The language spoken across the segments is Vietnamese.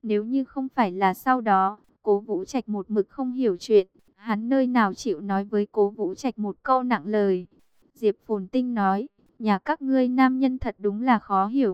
Nếu như không phải là sau đó, Cố Vũ Trạch một mực không hiểu chuyện, hắn nơi nào chịu nói với Cố Vũ Trạch một câu nặng lời. Diệp Phồn Tinh nói, nhà các ngươi nam nhân thật đúng là khó hiểu.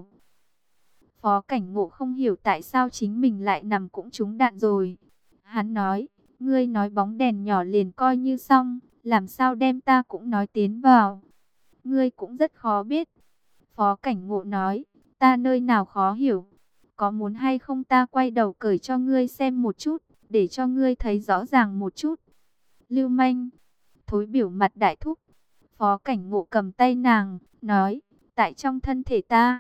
Phó Cảnh Ngộ không hiểu tại sao chính mình lại nằm cũng trúng đạn rồi. Hắn nói, ngươi nói bóng đèn nhỏ liền coi như xong, làm sao đem ta cũng nói tiến vào. Ngươi cũng rất khó biết. Phó Cảnh Ngộ nói, ta nơi nào khó hiểu. Có muốn hay không ta quay đầu cởi cho ngươi xem một chút, để cho ngươi thấy rõ ràng một chút. Lưu manh, thối biểu mặt đại thúc. Phó Cảnh Ngộ cầm tay nàng, nói, tại trong thân thể ta,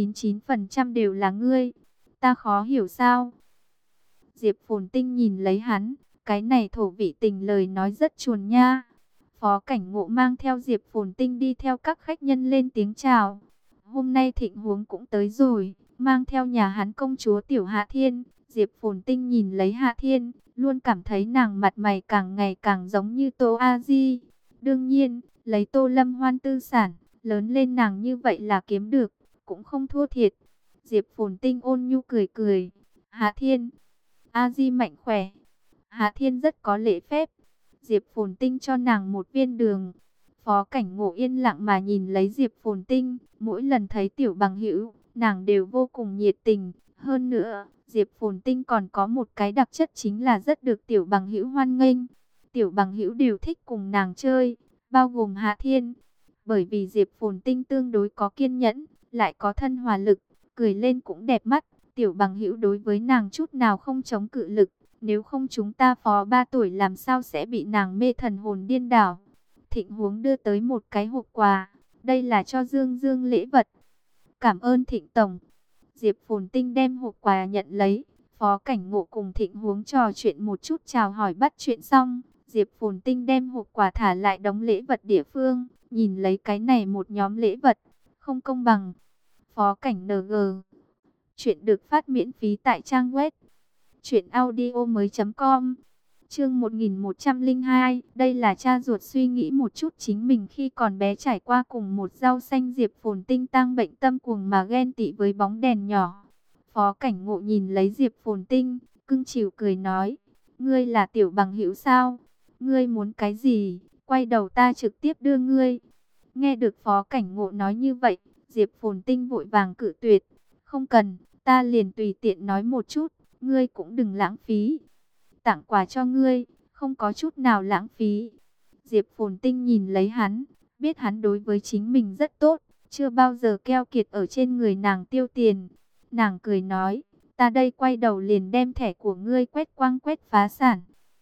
99% đều là ngươi. Ta khó hiểu sao? Diệp Phồn Tinh nhìn lấy hắn, cái này thổ vị tình lời nói rất chuồn nha. Phó Cảnh Ngộ mang theo Diệp Phồn Tinh đi theo các khách nhân lên tiếng chào. Hôm nay Thịnh Huống cũng tới rồi, mang theo nhà hắn công chúa Tiểu Hạ Thiên. Diệp Phồn Tinh nhìn lấy Hạ Thiên, luôn cảm thấy nàng mặt mày càng ngày càng giống như Tô A Di. Đương nhiên, lấy Tô Lâm Hoan tư sản, lớn lên nàng như vậy là kiếm được, cũng không thua thiệt. Diệp Phồn Tinh ôn nhu cười cười. Hạ Thiên, A Di mạnh khỏe. Hạ Thiên rất có lễ phép. Diệp Phồn Tinh cho nàng một viên đường. Phó Cảnh Ngộ yên lặng mà nhìn lấy Diệp Phồn Tinh. Mỗi lần thấy tiểu bằng hữu, nàng đều vô cùng nhiệt tình. Hơn nữa, Diệp Phồn Tinh còn có một cái đặc chất chính là rất được tiểu bằng hữu hoan nghênh. Tiểu bằng hữu đều thích cùng nàng chơi, bao gồm Hạ Thiên. Bởi vì Diệp Phồn Tinh tương đối có kiên nhẫn, lại có thân hòa lực, cười lên cũng đẹp mắt. Tiểu bằng hữu đối với nàng chút nào không chống cự lực. Nếu không chúng ta phó 3 tuổi làm sao sẽ bị nàng mê thần hồn điên đảo. Thịnh Huống đưa tới một cái hộp quà. Đây là cho Dương Dương lễ vật. Cảm ơn Thịnh Tổng. Diệp Phồn Tinh đem hộp quà nhận lấy. Phó Cảnh Ngộ cùng Thịnh Huống trò chuyện một chút chào hỏi bắt chuyện xong. Diệp Phồn Tinh đem hộp quà thả lại đống lễ vật địa phương. Nhìn lấy cái này một nhóm lễ vật. Không công bằng. Phó Cảnh NG. Chuyện được phát miễn phí tại trang web truyệnaudiomoi.com. Chương 1102, đây là cha ruột suy nghĩ một chút chính mình khi còn bé trải qua cùng một rau xanh. Diệp Phồn Tinh tăng bệnh tâm cuồng mà ghen tị với bóng đèn nhỏ. Phó Cảnh Ngộ nhìn lấy Diệp Phồn Tinh, cưng chiều cười nói, ngươi là tiểu bằng hữu sao? Ngươi muốn cái gì? Quay đầu ta trực tiếp đưa ngươi. Nghe được Phó Cảnh Ngộ nói như vậy, Diệp Phồn Tinh vội vàng cự tuyệt, không cần, ta liền tùy tiện nói một chút. Ngươi cũng đừng lãng phí. Tặng quà cho ngươi, không có chút nào lãng phí. Diệp Phồn Tinh nhìn lấy hắn, biết hắn đối với chính mình rất tốt, chưa bao giờ keo kiệt ở trên người nàng tiêu tiền. Nàng cười nói, ta đây quay đầu liền đem thẻ của ngươi quét quang quét phá sản.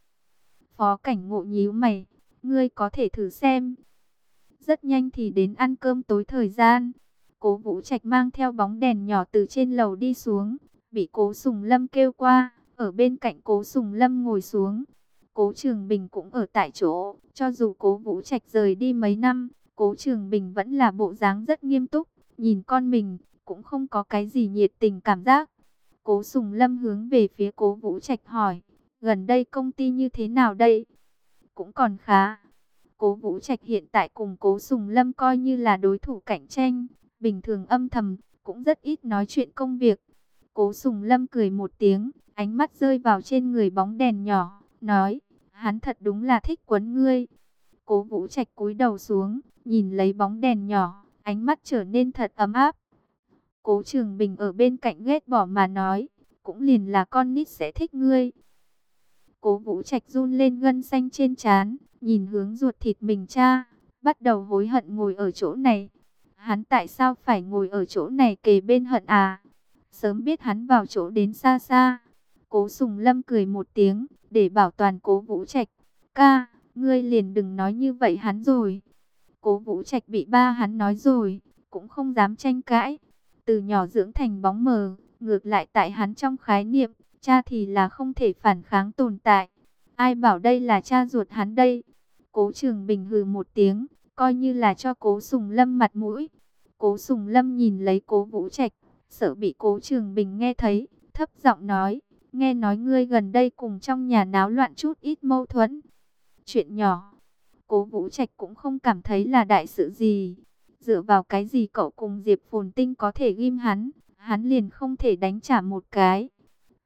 Phó Cảnh Ngộ nhíu mày, ngươi có thể thử xem. Rất nhanh thì đến ăn cơm tối thời gian. Cố Vũ Trạch mang theo bóng đèn nhỏ từ trên lầu đi xuống, bị Cố Sùng Lâm kêu qua, ở bên cạnh Cố Sùng Lâm ngồi xuống. Cố Trường Bình cũng ở tại chỗ, cho dù Cố Vũ Trạch rời đi mấy năm, Cố Trường Bình vẫn là bộ dáng rất nghiêm túc, nhìn con mình, cũng không có cái gì nhiệt tình cảm giác. Cố Sùng Lâm hướng về phía Cố Vũ Trạch hỏi, gần đây công ty như thế nào đây? Cũng còn khá. Cố Vũ Trạch hiện tại cùng Cố Sùng Lâm coi như là đối thủ cạnh tranh, bình thường âm thầm, cũng rất ít nói chuyện công việc. Cố Sùng Lâm cười một tiếng, ánh mắt rơi vào trên người bóng đèn nhỏ, nói, hắn thật đúng là thích quấn ngươi. Cố Vũ Trạch cúi đầu xuống, nhìn lấy bóng đèn nhỏ, ánh mắt trở nên thật ấm áp. Cố Trường Bình ở bên cạnh ghét bỏ mà nói, cũng liền là con nít sẽ thích ngươi. Cố Vũ Trạch run lên gân xanh trên trán, nhìn hướng ruột thịt mình cha, bắt đầu hối hận ngồi ở chỗ này. Hắn tại sao phải ngồi ở chỗ này kề bên Hận à? Sớm biết hắn vào chỗ đến xa xa. Cố Sùng Lâm cười một tiếng, để bảo toàn Cố Vũ Trạch. Ca, ngươi liền đừng nói như vậy hắn rồi. Cố Vũ Trạch bị ba hắn nói rồi, cũng không dám tranh cãi. Từ nhỏ dưỡng thành bóng mờ, ngược lại tại hắn trong khái niệm, cha thì là không thể phản kháng tồn tại. Ai bảo đây là cha ruột hắn đây? Cố Trường Bình hừ một tiếng, coi như là cho Cố Sùng Lâm mặt mũi. Cố Sùng Lâm nhìn lấy Cố Vũ Trạch, sợ bị Cố Trường Bình nghe thấy, thấp giọng nói, nghe nói ngươi gần đây cùng trong nhà náo loạn chút ít mâu thuẫn. Chuyện nhỏ, Cố Vũ Trạch cũng không cảm thấy là đại sự gì. Dựa vào cái gì cậu cùng Diệp Phồn Tinh có thể ghim hắn liền không thể đánh trả một cái.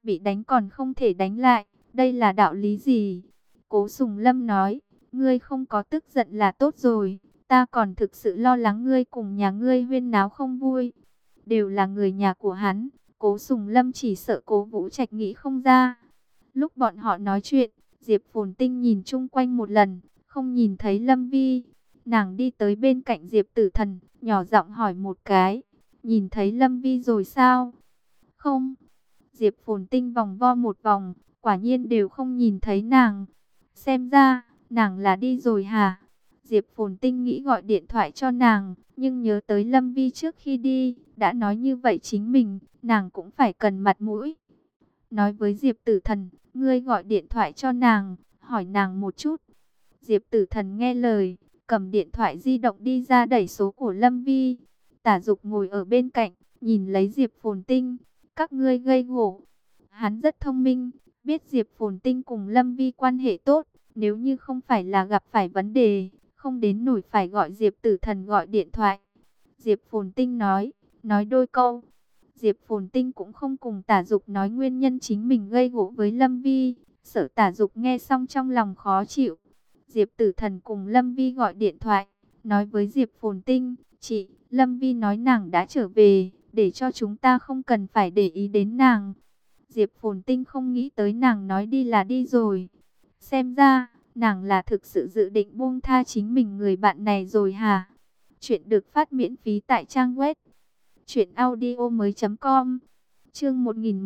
bị đánh còn không thể đánh lại, đây là đạo lý gì? Cố Sùng Lâm nói, ngươi không có tức giận là tốt rồi, ta còn thực sự lo lắng ngươi cùng nhà ngươi huyên náo không vui. Đều là người nhà của hắn, Cố Sùng Lâm chỉ sợ Cố Vũ Trạch nghĩ không ra. Lúc bọn họ nói chuyện, Diệp Phồn Tinh nhìn chung quanh một lần, không nhìn thấy Lâm Vi. Nàng đi tới bên cạnh Diệp Tử Thần, nhỏ giọng hỏi một cái, nhìn thấy Lâm Vi rồi sao? Không. Diệp Phồn Tinh vòng vo một vòng, quả nhiên đều không nhìn thấy nàng. Xem ra, nàng là đi rồi hả? Diệp Phồn Tinh nghĩ gọi điện thoại cho nàng, nhưng nhớ tới Lâm Vi trước khi đi, đã nói như vậy chính mình, nàng cũng phải cần mặt mũi. Nói với Diệp Tử Thần, ngươi gọi điện thoại cho nàng, hỏi nàng một chút. Diệp Tử Thần nghe lời, cầm điện thoại di động đi ra đẩy số của Lâm Vi. Tả Dục ngồi ở bên cạnh, nhìn lấy Diệp Phồn Tinh, các ngươi gây gổ. Hắn rất thông minh, biết Diệp Phồn Tinh cùng Lâm Vi quan hệ tốt, nếu như không phải là gặp phải vấn đề, không đến nổi phải gọi Diệp Tử Thần gọi điện thoại. Diệp Phồn Tinh nói đôi câu. Diệp Phồn Tinh cũng không cùng Tả Dục nói nguyên nhân chính mình gây gổ với Lâm Vi, sợ Tả Dục nghe xong trong lòng khó chịu. Diệp Tử Thần cùng Lâm Vi gọi điện thoại, nói với Diệp Phồn Tinh, chị, Lâm Vi nói nàng đã trở về, để cho chúng ta không cần phải để ý đến nàng. Diệp Phồn Tinh không nghĩ tới nàng nói đi là đi rồi. Xem ra, nàng là thực sự dự định buông tha chính mình người bạn này rồi hả? Chuyện được phát miễn phí tại trang web truyệnaudiomoi.com. Chương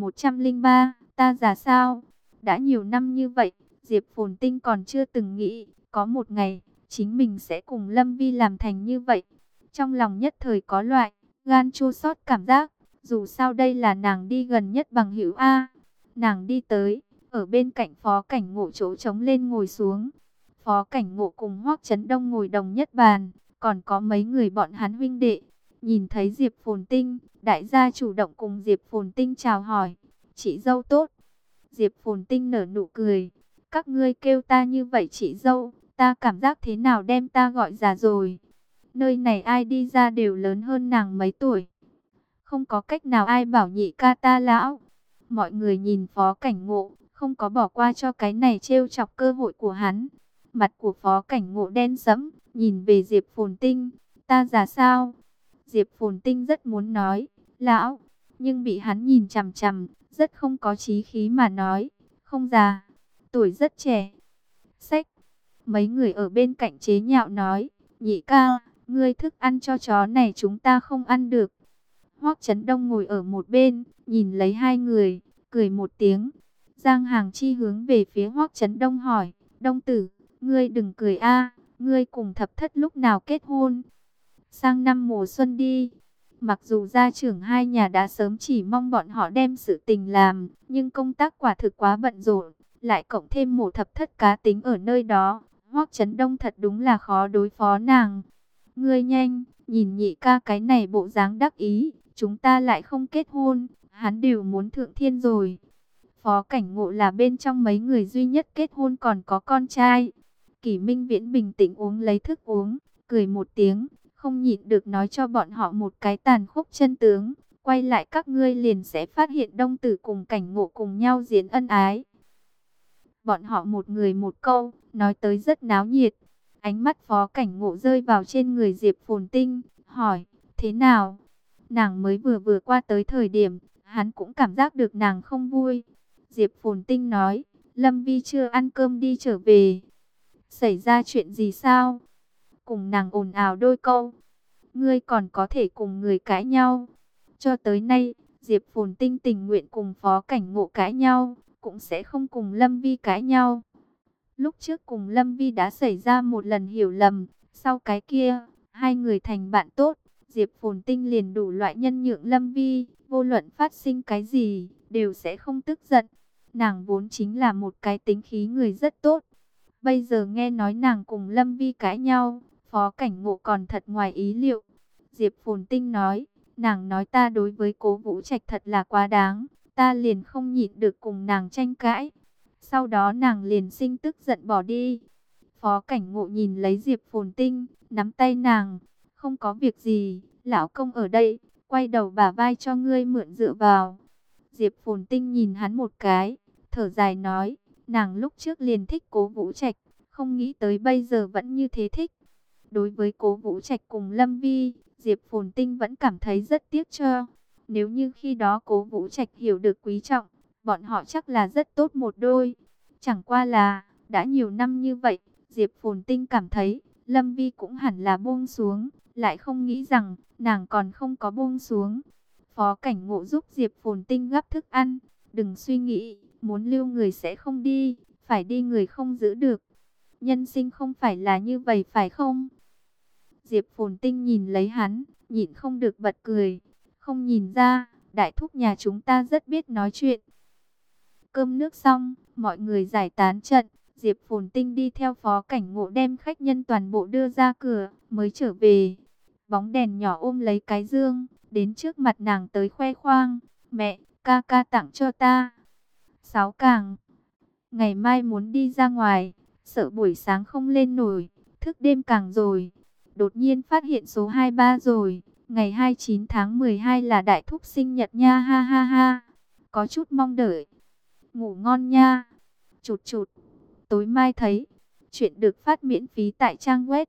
1103, ta già sao? Đã nhiều năm như vậy, Diệp Phồn Tinh còn chưa từng nghĩ có một ngày chính mình sẽ cùng Lâm Vi làm thành như vậy. Trong lòng nhất thời có loại gan chua xót cảm giác, dù sao đây là nàng đi gần nhất bằng hữu a. Nàng đi tới, ở bên cạnh Phó Cảnh Ngộ chỗ trống lên ngồi xuống. Phó Cảnh Ngộ cùng Hoắc Chấn Đông ngồi đồng nhất bàn, còn có mấy người bọn hắn huynh đệ. Nhìn thấy Diệp Phồn Tinh, đại gia chủ động cùng Diệp Phồn Tinh chào hỏi, chị dâu tốt. Diệp Phồn Tinh nở nụ cười, các ngươi kêu ta như vậy chị dâu, ta cảm giác thế nào đem ta gọi già rồi. Nơi này ai đi ra đều lớn hơn nàng mấy tuổi. Không có cách nào ai bảo nhị ca ta lão. Mọi người nhìn Phó Cảnh Ngộ, không có bỏ qua cho cái này trêu chọc cơ hội của hắn. Mặt của Phó Cảnh Ngộ đen sẫm, nhìn về Diệp Phồn Tinh, ta già sao? Diệp Phồn Tinh rất muốn nói, lão, nhưng bị hắn nhìn chằm chằm, rất không có chí khí mà nói, không già, tuổi rất trẻ. Xách, mấy người ở bên cạnh chế nhạo nói, nhị ca, ngươi thức ăn cho chó này chúng ta không ăn được. Hoắc Chấn Đông ngồi ở một bên, nhìn lấy hai người, cười một tiếng. Giang Hàng Chi hướng về phía Hoắc Chấn Đông hỏi, Đông tử, ngươi đừng cười a, ngươi cùng Thập Thất lúc nào kết hôn? Sang năm mùa xuân đi. Mặc dù gia trưởng hai nhà đã sớm chỉ mong bọn họ đem sự tình làm, nhưng công tác quả thực quá bận rộn, lại cộng thêm một Thập Thất cá tính ở nơi đó, Hoắc Chấn Đông thật đúng là khó đối phó nàng. Ngươi nhanh, nhìn nhị ca cái này bộ dáng đắc ý, chúng ta lại không kết hôn, hắn đều muốn thượng thiên rồi. Phó Cảnh Ngộ là bên trong mấy người duy nhất kết hôn còn có con trai. Kỷ Minh Viễn bình tĩnh uống lấy thức uống, cười một tiếng, không nhịn được nói cho bọn họ một cái tàn khốc chân tướng. Quay lại các ngươi liền sẽ phát hiện Đông Tử cùng Cảnh Ngộ cùng nhau diễn ân ái. Bọn họ một người một câu, nói tới rất náo nhiệt. Ánh mắt Phó Cảnh Ngộ rơi vào trên người Diệp Phồn Tinh, hỏi, thế nào? Nàng mới vừa qua tới thời điểm, hắn cũng cảm giác được nàng không vui. Diệp Phồn Tinh nói, Lâm Vi chưa ăn cơm đi trở về. Xảy ra chuyện gì sao? Cùng nàng ồn ào đôi câu. Ngươi còn có thể cùng người cãi nhau. Cho tới nay, Diệp Phồn Tinh tình nguyện cùng Phó Cảnh Ngộ cãi nhau, cũng sẽ không cùng Lâm Vi cãi nhau. Lúc trước cùng Lâm Vi đã xảy ra một lần hiểu lầm, sau cái kia, hai người thành bạn tốt. Diệp Phồn Tinh liền đủ loại nhân nhượng Lâm Vi, vô luận phát sinh cái gì, đều sẽ không tức giận. Nàng vốn chính là một cái tính khí người rất tốt. Bây giờ nghe nói nàng cùng Lâm Vi cãi nhau, Phó Cảnh Ngộ còn thật ngoài ý liệu. Diệp Phồn Tinh nói, nàng nói ta đối với Cố Vũ Trạch thật là quá đáng, ta liền không nhịn được cùng nàng tranh cãi. Sau đó nàng liền sinh tức giận bỏ đi. Phó Cảnh Ngộ nhìn lấy Diệp Phồn Tinh, nắm tay nàng, không có việc gì, lão công ở đây, quay đầu bả vai cho ngươi mượn dựa vào. Diệp Phồn Tinh nhìn hắn một cái, thở dài nói, nàng lúc trước liền thích Cố Vũ Trạch, không nghĩ tới bây giờ vẫn như thế thích. Đối với Cố Vũ Trạch cùng Lâm Vi, Diệp Phồn Tinh vẫn cảm thấy rất tiếc cho. Nếu như khi đó Cố Vũ Trạch hiểu được quý trọng, bọn họ chắc là rất tốt một đôi. Chẳng qua là, đã nhiều năm như vậy, Diệp Phồn Tinh cảm thấy, Lâm Vi cũng hẳn là buông xuống, lại không nghĩ rằng, nàng còn không có buông xuống. Phó Cảnh Ngộ giúp Diệp Phồn Tinh gắp thức ăn, đừng suy nghĩ, muốn lưu người sẽ không đi, phải đi người không giữ được. Nhân sinh không phải là như vậy phải không? Diệp Phồn Tinh nhìn lấy hắn, nhịn không được bật cười. Không nhìn ra, đại thúc nhà chúng ta rất biết nói chuyện. Cơm nước xong, mọi người giải tán trận. Diệp Phồn Tinh đi theo Phó Cảnh Ngộ đem khách nhân toàn bộ đưa ra cửa, mới trở về. Bóng đèn nhỏ ôm lấy cái dương, đến trước mặt nàng tới khoe khoang. Mẹ, ca ca tặng cho ta. Sáu càng. Ngày mai muốn đi ra ngoài, sợ buổi sáng không lên nổi, thức đêm càng rồi. Đột nhiên phát hiện số 23 rồi, ngày 29 tháng 12 là đại thúc sinh nhật nha, ha ha ha. Có chút mong đợi. Ngủ ngon nha. Chụt chụt. Tối mai thấy. Chuyện được phát miễn phí tại trang web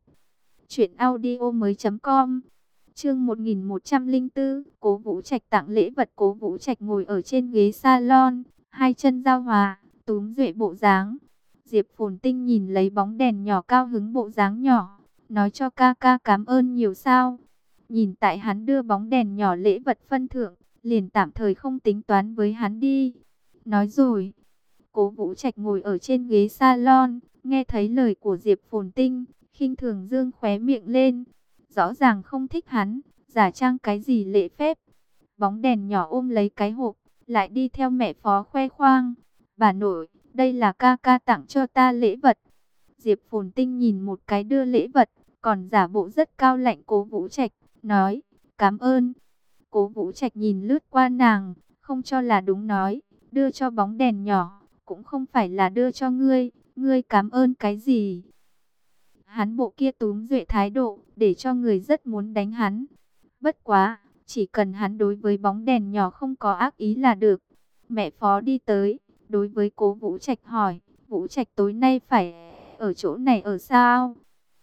truyệnaudiomoi.com. Chương 1104, Cố Vũ Trạch tặng lễ vật. Cố Vũ Trạch ngồi ở trên ghế salon, hai chân giao hòa, túm duệ bộ dáng. Diệp Phồn Tinh nhìn lấy bóng đèn nhỏ cao hứng bộ dáng nhỏ, nói cho ca ca cảm ơn nhiều sao. Nhìn tại hắn đưa bóng đèn nhỏ lễ vật phân thượng, liền tạm thời không tính toán với hắn đi. Nói rồi, Cố Vũ Trạch ngồi ở trên ghế salon, nghe thấy lời của Diệp Phồn Tinh, khinh thường dương khóe miệng lên. Rõ ràng không thích hắn, giả trang cái gì lễ phép. Bóng đèn nhỏ ôm lấy cái hộp, lại đi theo mẹ Phó khoe khoang. Bà nội, đây là ca ca tặng cho ta lễ vật. Diệp Phồn Tinh nhìn một cái đưa lễ vật, còn giả bộ rất cao lạnh Cố Vũ Trạch, nói, cảm ơn. Cố Vũ Trạch nhìn lướt qua nàng, không cho là đúng nói, đưa cho bóng đèn nhỏ, cũng không phải là đưa cho ngươi cảm ơn cái gì. Hắn bộ kia túm duệ thái độ, để cho người rất muốn đánh hắn. Bất quá, chỉ cần hắn đối với bóng đèn nhỏ không có ác ý là được. Mẹ Phó đi tới, đối với Cố Vũ Trạch hỏi, Vũ Trạch tối nay phải ở chỗ này ở sao?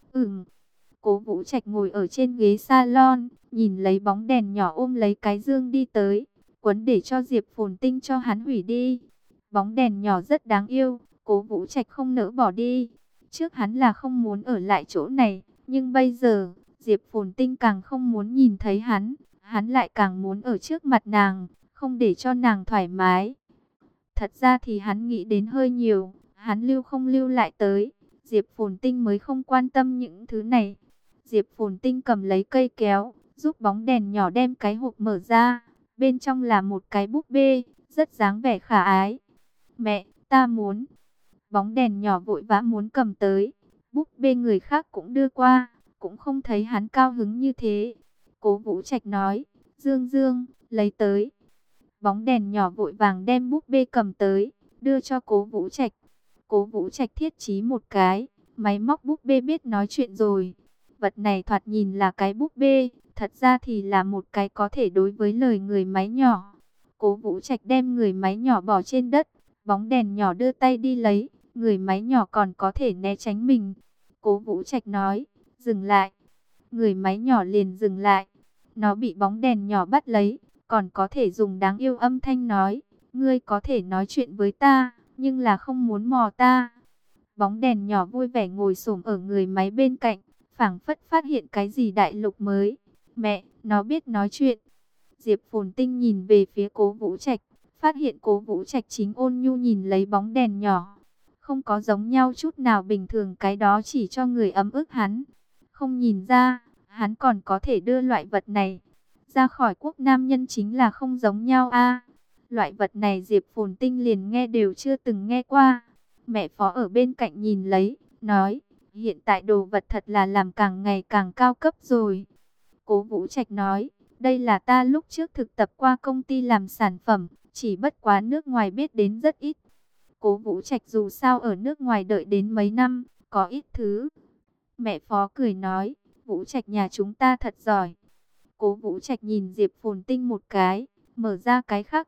Cố Vũ Trạch ngồi ở trên ghế salon, nhìn lấy bóng đèn nhỏ ôm lấy cái dương đi tới, quấn để cho Diệp Phồn Tinh cho hắn hủy đi. Bóng đèn nhỏ rất đáng yêu, Cố Vũ Trạch không nỡ bỏ đi. Trước hắn là không muốn ở lại chỗ này, nhưng bây giờ, Diệp Phồn Tinh càng không muốn nhìn thấy hắn lại càng muốn ở trước mặt nàng, không để cho nàng thoải mái. Thật ra thì hắn nghĩ đến hơi nhiều, hắn lưu không lưu lại tới, Diệp Phồn Tinh mới không quan tâm những thứ này. Diệp Phồn Tinh cầm lấy cây kéo, giúp bóng đèn nhỏ đem cái hộp mở ra, bên trong là một cái búp bê, rất dáng vẻ khả ái. Mẹ, ta muốn. Bóng đèn nhỏ vội vã muốn cầm tới, búp bê người khác cũng đưa qua, cũng không thấy hắn cao hứng như thế. Cố Vũ Trạch nói, Dương Dương, lấy tới. Bóng đèn nhỏ vội vàng đem búp bê cầm tới, đưa cho Cố Vũ Trạch. Cố Vũ Trạch thiết chí một cái, máy móc búp bê biết nói chuyện rồi. Vật này thoạt nhìn là cái búp bê, thật ra thì là một cái có thể đối với lời người máy nhỏ. Cố Vũ Trạch đem người máy nhỏ bỏ trên đất, bóng đèn nhỏ đưa tay đi lấy, người máy nhỏ còn có thể né tránh mình. Cố Vũ Trạch nói, dừng lại. Người máy nhỏ liền dừng lại. Nó bị bóng đèn nhỏ bắt lấy, còn có thể dùng đáng yêu âm thanh nói, ngươi có thể nói chuyện với ta, nhưng là không muốn mò ta. Bóng đèn nhỏ vui vẻ ngồi xổm ở người máy bên cạnh, phảng phất phát hiện cái gì đại lục mới. Mẹ, nó biết nói chuyện. Diệp Phồn Tinh nhìn về phía Cố Vũ Trạch, phát hiện Cố Vũ Trạch chính ôn nhu nhìn lấy bóng đèn nhỏ. Không có giống nhau chút nào, bình thường cái đó chỉ cho người ấm ức hắn. Không nhìn ra, hắn còn có thể đưa loại vật này ra khỏi quốc nam nhân, chính là không giống nhau a. Loại vật này Diệp Phồn Tinh liền nghe đều chưa từng nghe qua. Mẹ Phó ở bên cạnh nhìn lấy, nói, hiện tại đồ vật thật là làm càng ngày càng cao cấp rồi. Cố Vũ Trạch nói, đây là ta lúc trước thực tập qua công ty làm sản phẩm, chỉ bất quá nước ngoài biết đến rất ít. Cố Vũ Trạch dù sao ở nước ngoài đợi đến mấy năm, có ít thứ. Mẹ Phó cười nói, Vũ Trạch nhà chúng ta thật giỏi. Cố Vũ Trạch nhìn Diệp Phồn Tinh một cái, mở ra cái khác mặt,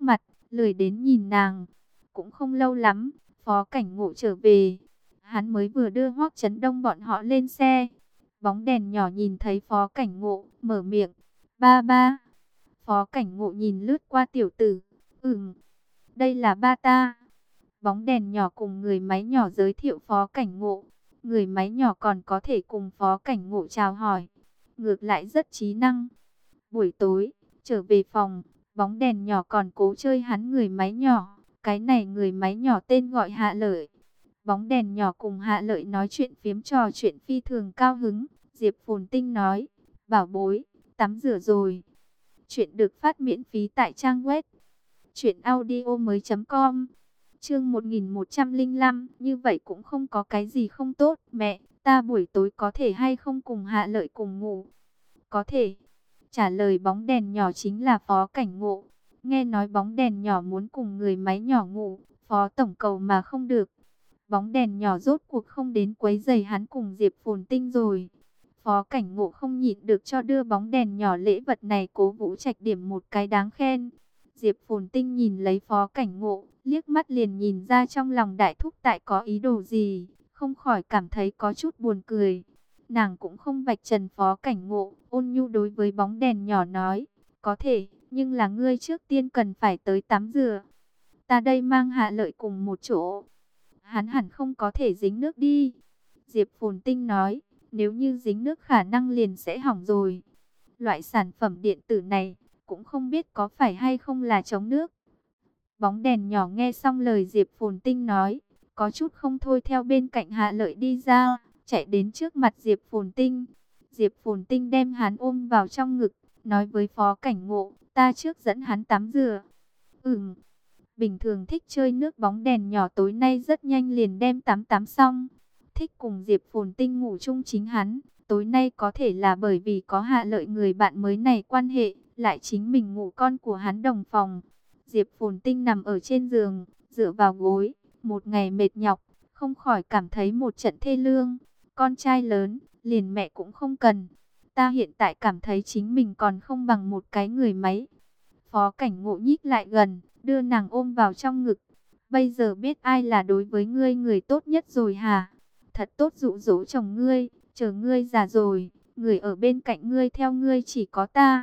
lười đến nhìn nàng. Cũng không lâu lắm, Phó Cảnh Ngộ trở về. Hắn mới vừa đưa Hoắc Chấn Đông bọn họ lên xe. Bóng đèn nhỏ nhìn thấy Phó Cảnh Ngộ, mở miệng. Ba ba. Phó Cảnh Ngộ nhìn lướt qua tiểu tử. Đây là ba ta. Bóng đèn nhỏ cùng người máy nhỏ giới thiệu Phó Cảnh Ngộ. Người máy nhỏ còn có thể cùng Phó Cảnh Ngộ chào hỏi. Ngược lại rất trí năng. Buổi tối, trở về phòng, bóng đèn nhỏ còn cố chơi hắn người máy nhỏ. Cái này người máy nhỏ tên gọi Hạ Lợi. Bóng đèn nhỏ cùng Hạ Lợi nói chuyện phiếm trò chuyện phi thường cao hứng. Diệp Phồn Tinh nói, bảo bối, tắm rửa rồi. Chuyện được phát miễn phí tại trang web truyệnaudiomoi.com. Chương 1105, như vậy cũng không có cái gì không tốt. Mẹ, ta buổi tối có thể hay không cùng Hạ Lợi cùng ngủ? Có thể. Trả lời bóng đèn nhỏ chính là Phó Cảnh Ngộ. Nghe nói bóng đèn nhỏ muốn cùng người máy nhỏ ngủ, Phó tổng cầu mà không được. Bóng đèn nhỏ rốt cuộc không đến quấy rầy hắn cùng Diệp Phồn Tinh rồi. Phó Cảnh Ngộ không nhịn được cho đưa bóng đèn nhỏ lễ vật này Cố Vũ Trạch điểm một cái đáng khen. Diệp Phồn Tinh nhìn lấy Phó Cảnh Ngộ, liếc mắt liền nhìn ra trong lòng đại thúc tại có ý đồ gì, không khỏi cảm thấy có chút buồn cười. Nàng cũng không vạch trần Phó Cảnh Ngộ, ôn nhu đối với bóng đèn nhỏ nói, có thể, nhưng là ngươi trước tiên cần phải tới tắm rửa. Ta đây mang Hạ Lợi cùng một chỗ. Hắn hẳn không có thể dính nước đi. Diệp Phồn Tinh nói, nếu như dính nước khả năng liền sẽ hỏng rồi. Loại sản phẩm điện tử này, cũng không biết có phải hay không là chống nước. Bóng đèn nhỏ nghe xong lời Diệp Phồn Tinh nói, có chút không thôi theo bên cạnh Hạ Lợi đi ra, chạy đến trước mặt Diệp Phồn Tinh. Diệp Phồn Tinh đem hắn ôm vào trong ngực, nói với Phó Cảnh Ngộ, ta trước dẫn hắn tắm rửa. Bình thường thích chơi nước bóng đèn nhỏ tối nay rất nhanh liền đem tắm xong. Thích cùng Diệp Phồn Tinh ngủ chung chính hắn, tối nay có thể là bởi vì có Hạ Lợi người bạn mới này quan hệ, lại chính mình ngủ con của hắn đồng phòng. Diệp Phồn Tinh nằm ở trên giường, dựa vào gối, một ngày mệt nhọc, không khỏi cảm thấy một trận thê lương. Con trai lớn, liền mẹ cũng không cần. Ta hiện tại cảm thấy chính mình còn không bằng một cái người máy. Phó Cảnh Ngộ nhích lại gần, đưa nàng ôm vào trong ngực. Bây giờ biết ai là đối với ngươi người tốt nhất rồi hả? Thật tốt dụ dỗ chồng ngươi, chờ ngươi già rồi, người ở bên cạnh ngươi theo ngươi chỉ có ta.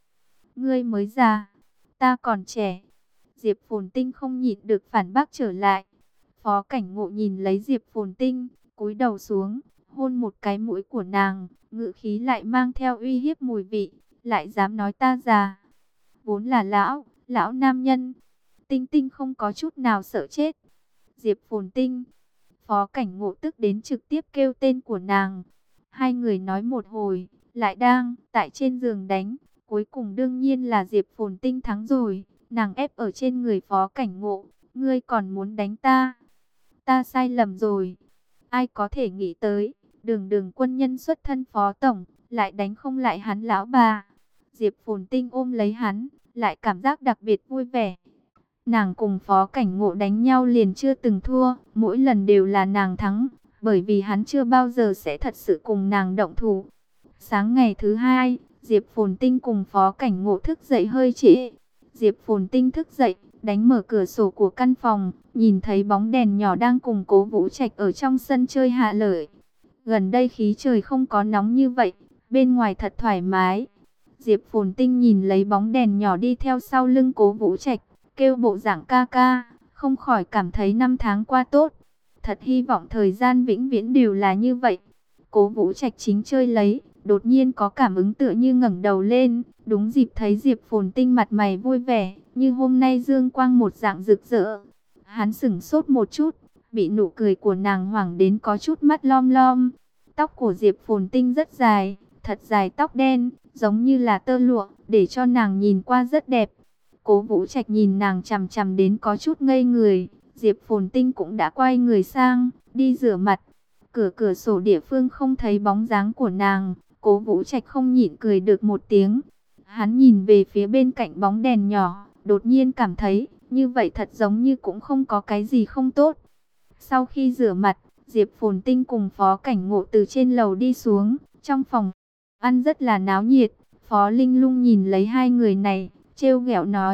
Ngươi mới già, ta còn trẻ. Diệp Phồn Tinh không nhịn được phản bác trở lại. Phó Cảnh Ngộ nhìn lấy Diệp Phồn Tinh, cúi đầu xuống, hôn một cái mũi của nàng, ngữ khí lại mang theo uy hiếp mùi vị, lại dám nói ta già. Vốn là lão nam nhân. Tinh Tinh không có chút nào sợ chết. Diệp Phồn Tinh. Phó Cảnh Ngộ tức đến trực tiếp kêu tên của nàng. Hai người nói một hồi, lại đang tại trên giường đánh. Cuối cùng đương nhiên là Diệp Phồn Tinh thắng rồi. Nàng ép ở trên người Phó Cảnh Ngộ. Ngươi còn muốn đánh ta? Ta sai lầm rồi. Ai có thể nghĩ tới, đường quân nhân xuất thân Phó Tổng, lại đánh không lại hắn lão bà. Diệp Phồn Tinh ôm lấy hắn, lại cảm giác đặc biệt vui vẻ. Nàng cùng Phó Cảnh Ngộ đánh nhau liền chưa từng thua, mỗi lần đều là nàng thắng, bởi vì hắn chưa bao giờ sẽ thật sự cùng nàng động thủ. Sáng ngày thứ hai, Diệp Phồn Tinh cùng Phó Cảnh Ngộ thức dậy hơi trễ. Diệp Phồn Tinh thức dậy, đánh mở cửa sổ của căn phòng, nhìn thấy bóng đèn nhỏ đang cùng Cố Vũ Trạch ở trong sân chơi Hạ Lợi. Gần đây khí trời không có nóng như vậy, bên ngoài thật thoải mái. Diệp Phồn Tinh nhìn lấy bóng đèn nhỏ đi theo sau lưng Cố Vũ Trạch, kêu bộ dạng ca ca, không khỏi cảm thấy năm tháng qua tốt. Thật hy vọng thời gian vĩnh viễn đều là như vậy. Cố Vũ Trạch chính chơi lấy, đột nhiên có cảm ứng tựa như ngẩng đầu lên, đúng dịp thấy Diệp Phồn Tinh mặt mày vui vẻ, như hôm nay dương quang một dạng rực rỡ. Hắn sững sốt một chút, bị nụ cười của nàng hoảng đến có chút mắt lom lom. Tóc của Diệp Phồn Tinh rất dài, thật dài tóc đen, giống như là tơ lụa, để cho nàng nhìn qua rất đẹp. Cố Vũ Trạch nhìn nàng chằm chằm đến có chút ngây người. Diệp Phồn Tinh cũng đã quay người sang, đi rửa mặt. Cửa sổ địa phương không thấy bóng dáng của nàng. Cố Vũ Trạch không nhịn cười được một tiếng. Hắn nhìn về phía bên cạnh bóng đèn nhỏ, đột nhiên cảm thấy, như vậy thật giống như cũng không có cái gì không tốt. Sau khi rửa mặt, Diệp Phồn Tinh cùng Phó Cảnh Ngộ từ trên lầu đi xuống. Trong phòng ăn rất là náo nhiệt. Phó Linh Lung nhìn lấy hai người này, trêu ghẹo nói,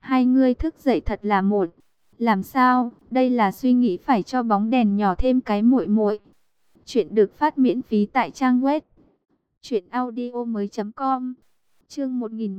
Hai người thức dậy thật là muộn. Làm sao? Đây là suy nghĩ phải cho bóng đèn nhỏ thêm cái muội muội. Chuyện được phát miễn phí tại trang web truyệnaudiomoi.com. Chương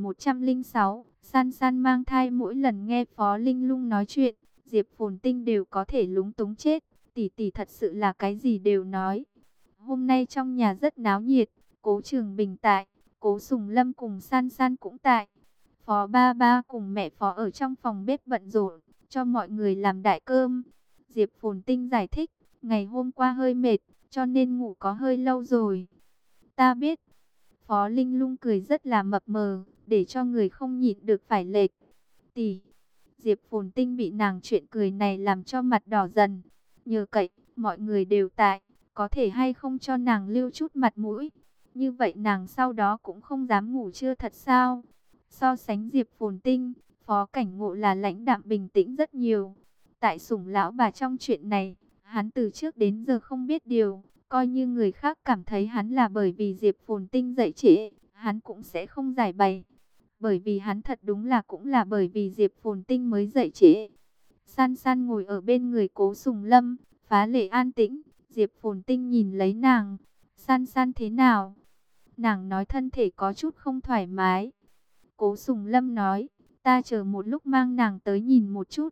1106, San San mang thai. Mỗi lần nghe Phó Linh Lung nói chuyện, Diệp Phồn Tinh đều có thể lúng túng chết. Tỷ tỷ thật sự là cái gì đều nói. Hôm nay trong nhà rất náo nhiệt, Cố Trường Bình tại, Cố Sùng Lâm cùng San San cũng tại. Phó Ba Ba cùng mẹ Phó ở trong phòng bếp bận rộn, cho mọi người làm đại cơm. Diệp Phồn Tinh giải thích, ngày hôm qua hơi mệt, cho nên ngủ có hơi lâu rồi. Ta biết. Phó Linh Lung cười rất là mập mờ, để cho người không nhịn được phải lệch. Tỷ. Diệp Phồn Tinh bị nàng chuyện cười này làm cho mặt đỏ dần. Nhờ cậy, mọi người đều tại, có thể hay không cho nàng lưu chút mặt mũi. Như vậy nàng sau đó cũng không dám ngủ trưa thật sao? So sánh Diệp Phồn Tinh, Phó Cảnh Ngộ là lãnh đạm bình tĩnh rất nhiều. Tại Sủng lão bà trong chuyện này, hắn từ trước đến giờ không biết điều. Coi như người khác cảm thấy hắn là bởi vì Diệp Phồn Tinh dậy trễ, hắn cũng sẽ không giải bày. Bởi vì hắn thật đúng là cũng là bởi vì Diệp Phồn Tinh mới dậy trễ. San San ngồi ở bên người Cố Sùng Lâm, phá lệ an tĩnh. Diệp Phồn Tinh nhìn lấy nàng. San San thế nào? Nàng nói thân thể có chút không thoải mái. Cố Sùng Lâm nói, ta chờ một lúc mang nàng tới nhìn một chút.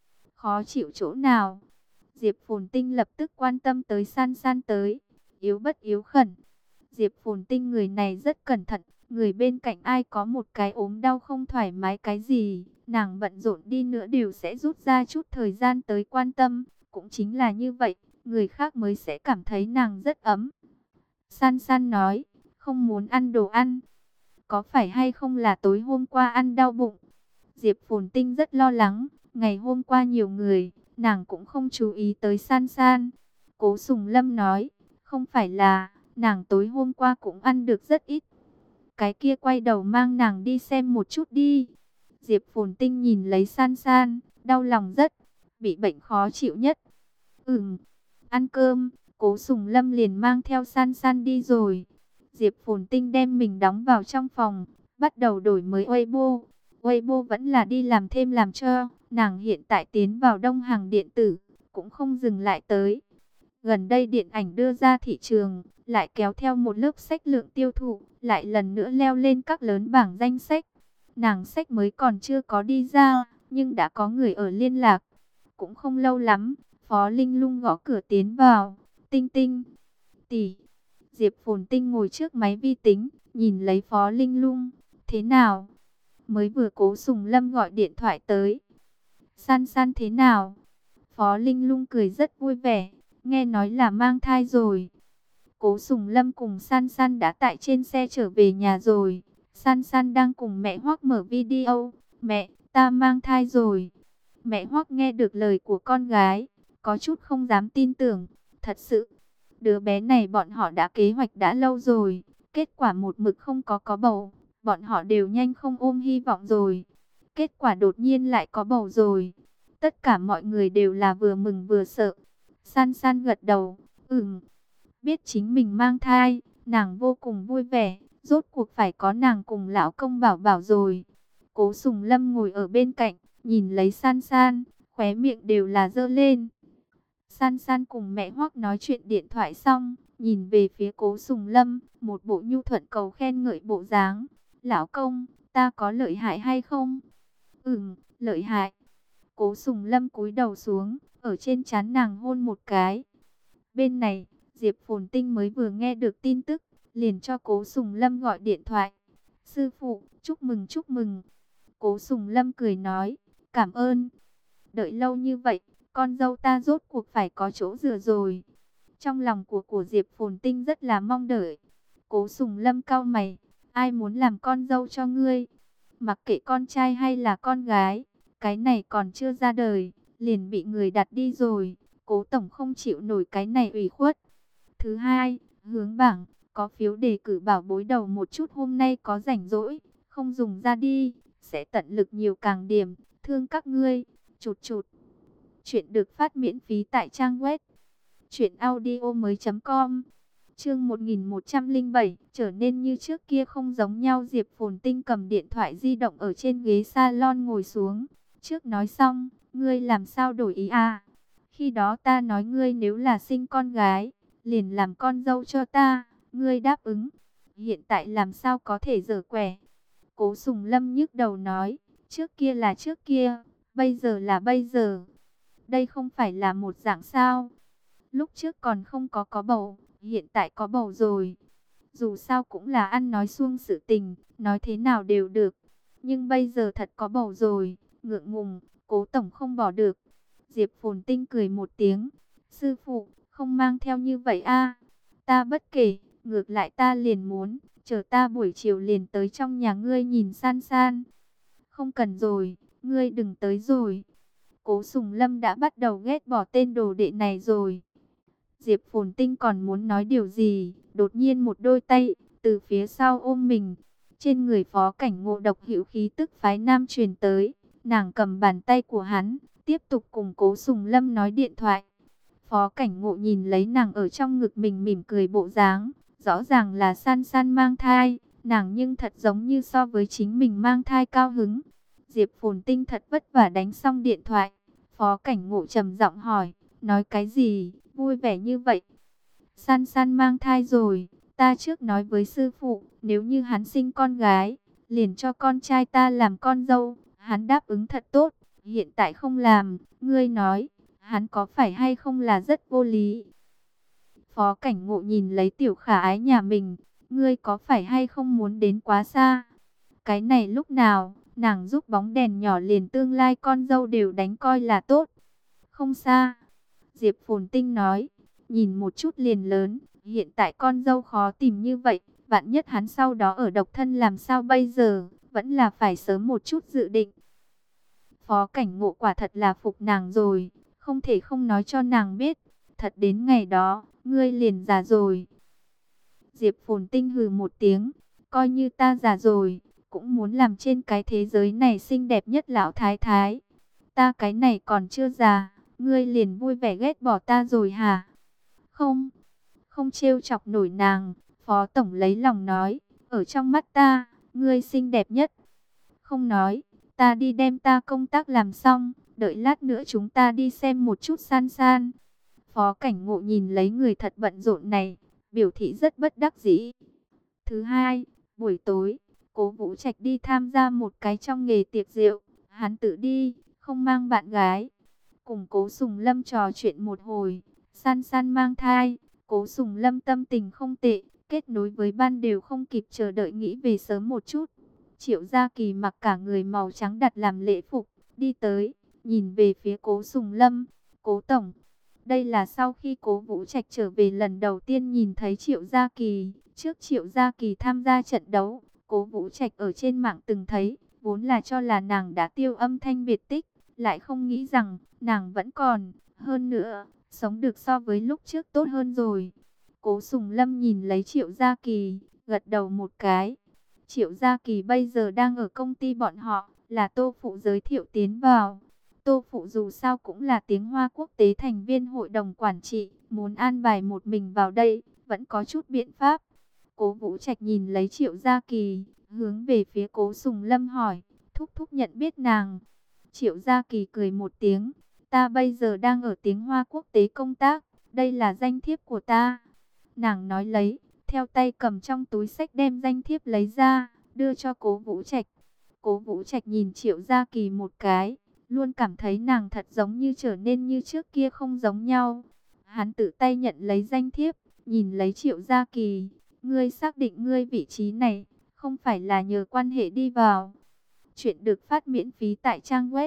Khó chịu chỗ nào? Diệp Phồn Tinh lập tức quan tâm tới San San tới. Yếu bất yếu khẩn. Diệp Phồn Tinh người này rất cẩn thận. Người bên cạnh ai có một cái ốm đau không thoải mái cái gì, nàng bận rộn đi nữa đều sẽ rút ra chút thời gian tới quan tâm. Cũng chính là như vậy, người khác mới sẽ cảm thấy nàng rất ấm. San San nói, không muốn ăn đồ ăn. Có phải hay không là tối hôm qua ăn đau bụng? Diệp Phồn Tinh rất lo lắng. Ngày hôm qua nhiều người, nàng cũng không chú ý tới San San. Cố Sùng Lâm nói, không phải là, nàng tối hôm qua cũng ăn được rất ít. Cái kia quay đầu mang nàng đi xem một chút đi. Diệp Phồn Tinh nhìn lấy San San, đau lòng rất, bị bệnh khó chịu nhất. Ăn cơm, Cố Sùng Lâm liền mang theo San San đi rồi. Diệp Phồn Tinh đem mình đóng vào trong phòng, bắt đầu đổi mới Weibo. Weibo vẫn là đi làm thêm làm cho, nàng hiện tại tiến vào đông hàng điện tử, cũng không dừng lại tới. Gần đây điện ảnh đưa ra thị trường, lại kéo theo một lớp sách lượng tiêu thụ, lại lần nữa leo lên các lớn bảng danh sách. Nàng sách mới còn chưa có đi ra, nhưng đã có người ở liên lạc. Cũng không lâu lắm, Phó Linh Lung gõ cửa tiến vào. Tinh Tinh, tỷ. Diệp Phồn Tinh ngồi trước máy vi tính, nhìn lấy Phó Linh Lung. Thế nào? Mới vừa Cố Sùng Lâm gọi điện thoại tới. San San thế nào? Phó Linh Lung cười rất vui vẻ, nghe nói là mang thai rồi. Cố Sùng Lâm cùng San San đã tại trên xe trở về nhà rồi. San San đang cùng mẹ Hoắc mở video. Mẹ, ta mang thai rồi. Mẹ Hoắc nghe được lời của con gái, có chút không dám tin tưởng. Thật sự, đứa bé này bọn họ đã kế hoạch đã lâu rồi. Kết quả một mực không có bầu. Bọn họ đều nhanh không ôm hy vọng rồi. Kết quả đột nhiên lại có bầu rồi. Tất cả mọi người đều là vừa mừng vừa sợ. San San gật đầu. Biết chính mình mang thai, nàng vô cùng vui vẻ. Rốt cuộc phải có nàng cùng lão công bảo bảo rồi. Cố Sùng Lâm ngồi ở bên cạnh, nhìn lấy San San, khóe miệng đều là giơ lên. San San cùng mẹ Hoắc nói chuyện điện thoại xong, nhìn về phía Cố Sùng Lâm, một bộ nhu thuận cầu khen ngợi bộ dáng. Lão công, ta có lợi hại hay không? Lợi hại. Cố Sùng Lâm cúi đầu xuống, ở trên trán nàng hôn một cái. Bên này, Diệp Phồn Tinh mới vừa nghe được tin tức, liền cho Cố Sùng Lâm gọi điện thoại. Sư phụ, chúc mừng chúc mừng. Cố Sùng Lâm cười nói, cảm ơn. Đợi lâu như vậy, con dâu ta rốt cuộc phải có chỗ dựa rồi. Trong lòng của Diệp Phồn Tinh rất là mong đợi. Cố Sùng Lâm cau mày, ai muốn làm con dâu cho ngươi? Mặc kệ con trai hay là con gái, cái này còn chưa ra đời, liền bị người đặt đi rồi. Cố tổng không chịu nổi cái này ủy khuất. Thứ hai, hướng bảng, có phiếu đề cử bảo bối đầu một chút, hôm nay có rảnh rỗi, không dùng ra đi, sẽ tận lực nhiều càng điểm, thương các ngươi, chụt chụt. Chuyện được phát miễn phí tại trang web truyệnaudiomoi.com. Chương 1107, trở nên như trước kia không giống nhau. Diệp Phồn Tinh cầm điện thoại di động ở trên ghế salon ngồi xuống. Trước nói xong, ngươi làm sao đổi ý à? Khi đó ta nói ngươi nếu là sinh con gái, liền làm con dâu cho ta, ngươi đáp ứng. Hiện tại làm sao có thể giở quẻ? Cố Sùng Lâm nhức đầu nói, trước kia là trước kia, bây giờ là bây giờ. Đây không phải là một dạng sao? Lúc trước còn không có bầu, hiện tại có bầu rồi. Dù sao cũng là ăn nói suông sự tình, nói thế nào đều được. Nhưng bây giờ thật có bầu rồi, ngượng ngùng, Cố tổng không bỏ được. Diệp Phồn Tinh cười một tiếng, sư phụ, không mang theo như vậy a. Ta bất kể, ngược lại ta liền muốn, chờ ta buổi chiều liền tới trong nhà ngươi nhìn san san. Không cần rồi, ngươi đừng tới rồi. Cố Sùng Lâm đã bắt đầu ghét bỏ tên đồ đệ này rồi. Diệp Phồn Tinh còn muốn nói điều gì, đột nhiên một đôi tay từ phía sau ôm mình. Trên người Phó Cảnh Ngộ độc hữu khí tức phái nam truyền tới, nàng cầm bàn tay của hắn, tiếp tục cùng Cố Sùng Lâm nói điện thoại. Phó Cảnh Ngộ nhìn lấy nàng ở trong ngực mình mỉm cười bộ dáng, rõ ràng là San San mang thai, nàng nhưng thật giống như so với chính mình mang thai cao hứng. Diệp Phồn Tinh thật vất vả đánh xong điện thoại, Phó Cảnh Ngộ trầm giọng hỏi, nói cái gì, vui vẻ như vậy? San San mang thai rồi, ta trước nói với sư phụ, nếu như hắn sinh con gái, liền cho con trai ta làm con dâu, hắn đáp ứng thật tốt, hiện tại không làm, ngươi nói, hắn có phải hay không là rất vô lý? Phó Cảnh Ngộ nhìn lấy tiểu khả ái nhà mình, ngươi có phải hay không muốn đến quá xa? Cái này lúc nào, nàng giúp bóng đèn nhỏ liền tương lai con dâu đều đánh coi là tốt. Không xa. Diệp Phồn Tinh nói, nhìn một chút liền lớn, hiện tại con dâu khó tìm như vậy, vạn nhất hắn sau đó ở độc thân làm sao bây giờ, vẫn là phải sớm một chút dự định. Phó Cảnh Ngộ quả thật là phục nàng rồi, không thể không nói cho nàng biết, thật đến ngày đó, ngươi liền già rồi. Diệp Phồn Tinh hừ một tiếng, coi như ta già rồi, cũng muốn làm trên cái thế giới này xinh đẹp nhất lão thái thái. Ta cái này còn chưa già, ngươi liền vui vẻ ghét bỏ ta rồi hả? Không, không trêu chọc nổi nàng, Phó Tổng lấy lòng nói, ở trong mắt ta, ngươi xinh đẹp nhất. Không nói, ta đi đem ta công tác làm xong, đợi lát nữa chúng ta đi xem một chút San San. Phó Cảnh Ngộ nhìn lấy người thật bận rộn này, biểu thị rất bất đắc dĩ. Thứ hai, buổi tối, Cố Vũ Trạch đi tham gia một cái trong nghề tiệc rượu, hắn tự đi, không mang bạn gái. Cùng Cố Sùng Lâm trò chuyện một hồi, San San mang thai, Cố Sùng Lâm tâm tình không tệ, kết nối với ban đều không kịp chờ đợi nghĩ về sớm một chút. Triệu Gia Kỳ mặc cả người màu trắng đặt làm lễ phục, đi tới, nhìn về phía Cố Sùng Lâm, Cố Tổng. Đây là sau khi Cố Vũ Trạch trở về lần đầu tiên nhìn thấy Triệu Gia Kỳ, trước Triệu Gia Kỳ tham gia trận đấu, Cố Vũ Trạch ở trên mạng từng thấy, vốn là cho là nàng đã tiêu âm thanh biệt tích, lại không nghĩ rằng nàng vẫn còn, hơn nữa, sống được so với lúc trước tốt hơn rồi. Cố Sùng Lâm nhìn lấy Triệu Gia Kỳ, gật đầu một cái. Triệu Gia Kỳ bây giờ đang ở công ty bọn họ, là Tô Phụ giới thiệu tiến vào. Tô Phụ dù sao cũng là tiếng Hoa quốc tế thành viên hội đồng quản trị, muốn an bài một mình vào đây, vẫn có chút biện pháp. Cố Vũ Trạch nhìn lấy Triệu Gia Kỳ, hướng về phía Cố Sùng Lâm hỏi, thúc thúc nhận biết nàng. Triệu Gia Kỳ cười một tiếng, ta bây giờ đang ở tiếng Hoa quốc tế công tác, đây là danh thiếp của ta. Nàng nói lấy, theo tay cầm trong túi xách đem danh thiếp lấy ra, đưa cho Cố Vũ Trạch. Cố Vũ Trạch nhìn Triệu Gia Kỳ một cái, luôn cảm thấy nàng thật giống như trở nên như trước kia không giống nhau. Hắn tự tay nhận lấy danh thiếp, nhìn lấy Triệu Gia Kỳ, ngươi xác định ngươi vị trí này, không phải là nhờ quan hệ đi vào. Chuyện được phát miễn phí tại trang web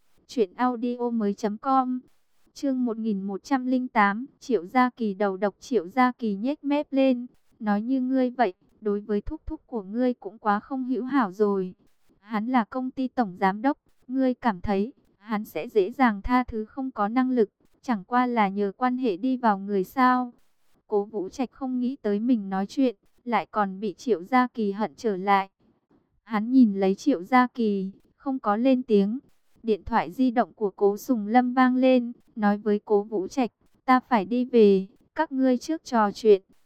truyệnaudiomoi.com. Chương 1108, Triệu Gia Kỳ đầu độc. Triệu Gia Kỳ nhếch mép lên, nói như ngươi vậy, đối với thúc thúc của ngươi cũng quá không hữu hảo rồi. Hắn là công ty tổng giám đốc, ngươi cảm thấy hắn sẽ dễ dàng tha thứ không có năng lực, chẳng qua là nhờ quan hệ đi vào người sao? Cố Vũ Trạch không nghĩ tới mình nói chuyện, lại còn bị Triệu Gia Kỳ hận trở lại. Hắn nhìn lấy Triệu Gia Kỳ, không có lên tiếng. Điện thoại di động của Cố Sùng Lâm vang lên, nói với Cố Vũ Trạch, ta phải đi về, các ngươi trước trò chuyện.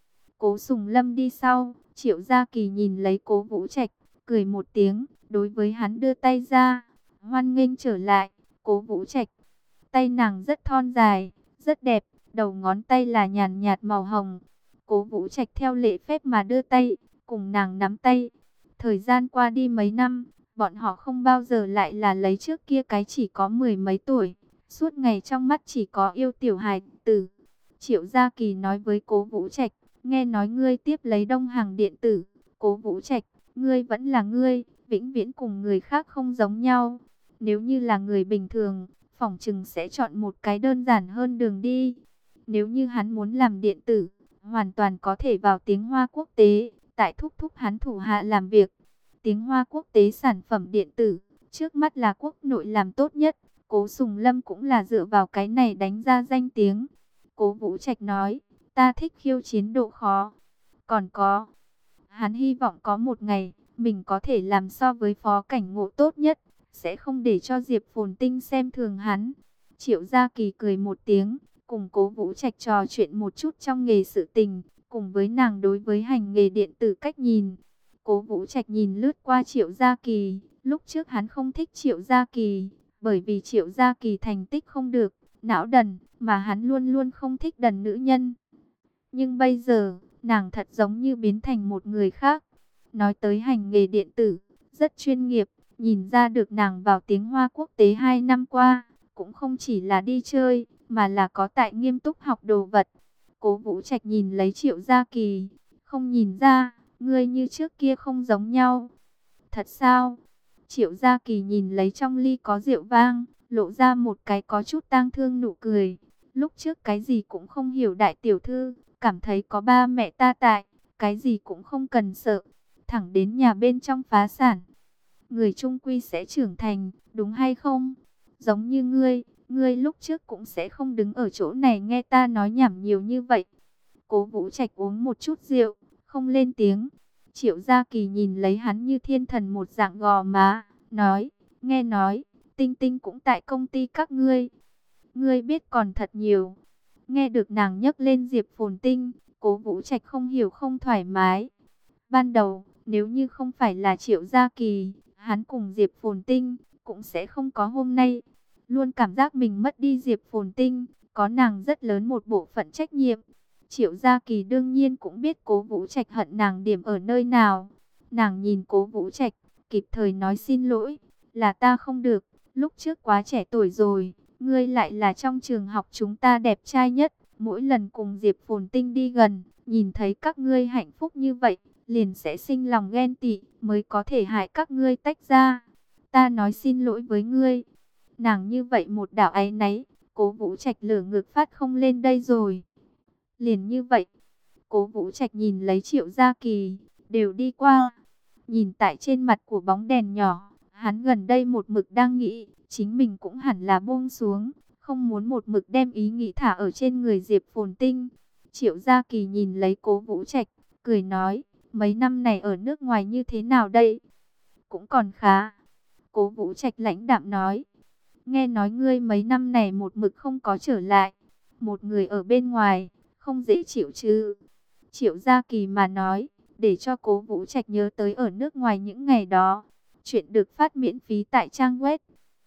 Cố Sùng Lâm đi sau, Triệu Gia Kỳ nhìn lấy Cố Vũ Trạch, cười một tiếng, đối với hắn đưa tay ra, hoan nghênh trở lại. Cố Vũ Trạch, tay nàng rất thon dài, rất đẹp, đầu ngón tay là nhàn nhạt màu hồng. Cố Vũ Trạch theo lễ phép mà đưa tay, cùng nàng nắm tay. Thời gian qua đi mấy năm, bọn họ không bao giờ lại là lấy trước kia cái chỉ có mười mấy tuổi, suốt ngày trong mắt chỉ có yêu tiểu hài tử. Triệu Gia Kỳ nói với Cố Vũ Trạch, nghe nói ngươi tiếp lấy Đông Hàng điện tử. Cố Vũ Trạch, ngươi vẫn là ngươi, vĩnh viễn cùng người khác không giống nhau. Nếu như là người bình thường, phỏng chừng sẽ chọn một cái đơn giản hơn đường đi. Nếu như hắn muốn làm điện tử, hoàn toàn có thể vào Tiếng Hoa quốc tế, tại thúc thúc hắn thủ hạ làm việc. Tiếng Hoa quốc tế sản phẩm điện tử, trước mắt là quốc nội làm tốt nhất. Cố Sùng Lâm cũng là dựa vào cái này đánh ra danh tiếng. Cố Vũ Trạch nói, ta thích khiêu chiến độ khó. Còn có, hắn hy vọng có một ngày, mình có thể làm so với Phó Cảnh Ngộ tốt nhất, sẽ không để cho Diệp Phồn Tinh xem thường hắn. Triệu Gia Kỳ cười một tiếng, cùng Cố Vũ Trạch trò chuyện một chút trong nghề sự tình, cùng với nàng đối với hành nghề điện tử cách nhìn. Cố Vũ Trạch nhìn lướt qua Triệu Gia Kỳ, lúc trước hắn không thích Triệu Gia Kỳ, bởi vì Triệu Gia Kỳ thành tích không được, não đần, mà hắn luôn luôn không thích đần nữ nhân. Nhưng bây giờ, nàng thật giống như biến thành một người khác. Nói tới hành nghề điện tử, rất chuyên nghiệp, nhìn ra được nàng vào Tiếng Hoa quốc tế 2 năm qua, cũng không chỉ là đi chơi, mà là có tại nghiêm túc học đồ vật. Cố Vũ Trạch nhìn lấy Triệu Gia Kỳ, không nhìn ra, ngươi như trước kia không giống nhau. Thật sao? Triệu Gia Kỳ nhìn lấy trong ly có rượu vang, lộ ra một cái có chút tang thương nụ cười. Lúc trước cái gì cũng không hiểu đại tiểu thư, cảm thấy có ba mẹ ta tại, cái gì cũng không cần sợ. Thẳng đến nhà bên trong phá sản. Người trung quy sẽ trưởng thành, đúng hay không? Giống như ngươi lúc trước cũng sẽ không đứng ở chỗ này nghe ta nói nhảm nhiều như vậy. Cố Vũ Trạch uống một chút rượu, không lên tiếng. Triệu Gia Kỳ nhìn lấy hắn như thiên thần một dạng gò má, nói, nghe nói, Tinh Tinh cũng tại công ty các ngươi. Ngươi biết còn thật nhiều. Nghe được nàng nhắc lên Diệp Phồn Tinh, Cố Vũ Trạch không hiểu không thoải mái. Ban đầu, nếu như không phải là Triệu Gia Kỳ, hắn cùng Diệp Phồn Tinh cũng sẽ không có hôm nay. Luôn cảm giác mình mất đi Diệp Phồn Tinh, có nàng rất lớn một bộ phận trách nhiệm. Triệu Gia Kỳ đương nhiên cũng biết Cố Vũ Trạch hận nàng điểm ở nơi nào. Nàng nhìn Cố Vũ Trạch, kịp thời nói xin lỗi, là ta không được, lúc trước quá trẻ tuổi rồi, ngươi lại là trong trường học chúng ta đẹp trai nhất, mỗi lần cùng Diệp Phồn Tinh đi gần, nhìn thấy các ngươi hạnh phúc như vậy, liền sẽ sinh lòng ghen tị, mới có thể hại các ngươi tách ra. Ta nói xin lỗi với ngươi. Nàng như vậy một đạo áy náy, Cố Vũ Trạch lửa ngực phát không lên đây rồi. Liền như vậy, Cố Vũ Trạch nhìn lấy Triệu Gia Kỳ, đều đi qua. Nhìn tại trên mặt của bóng đèn nhỏ, hắn gần đây một mực đang nghĩ, chính mình cũng hẳn là buông xuống, không muốn một mực đem ý nghĩ thả ở trên người Diệp Phồn Tinh. Triệu Gia Kỳ nhìn lấy Cố Vũ Trạch, cười nói, mấy năm này ở nước ngoài như thế nào đây? Cũng còn khá. Cố Vũ Trạch lãnh đạm nói, nghe nói ngươi mấy năm này một mực không có trở lại, một người ở bên ngoài, không dễ chịu chứ? Triệu Gia Kỳ mà nói, để cho Cố Vũ Trạch nhớ tới ở nước ngoài những ngày đó. Chuyện được phát miễn phí tại trang web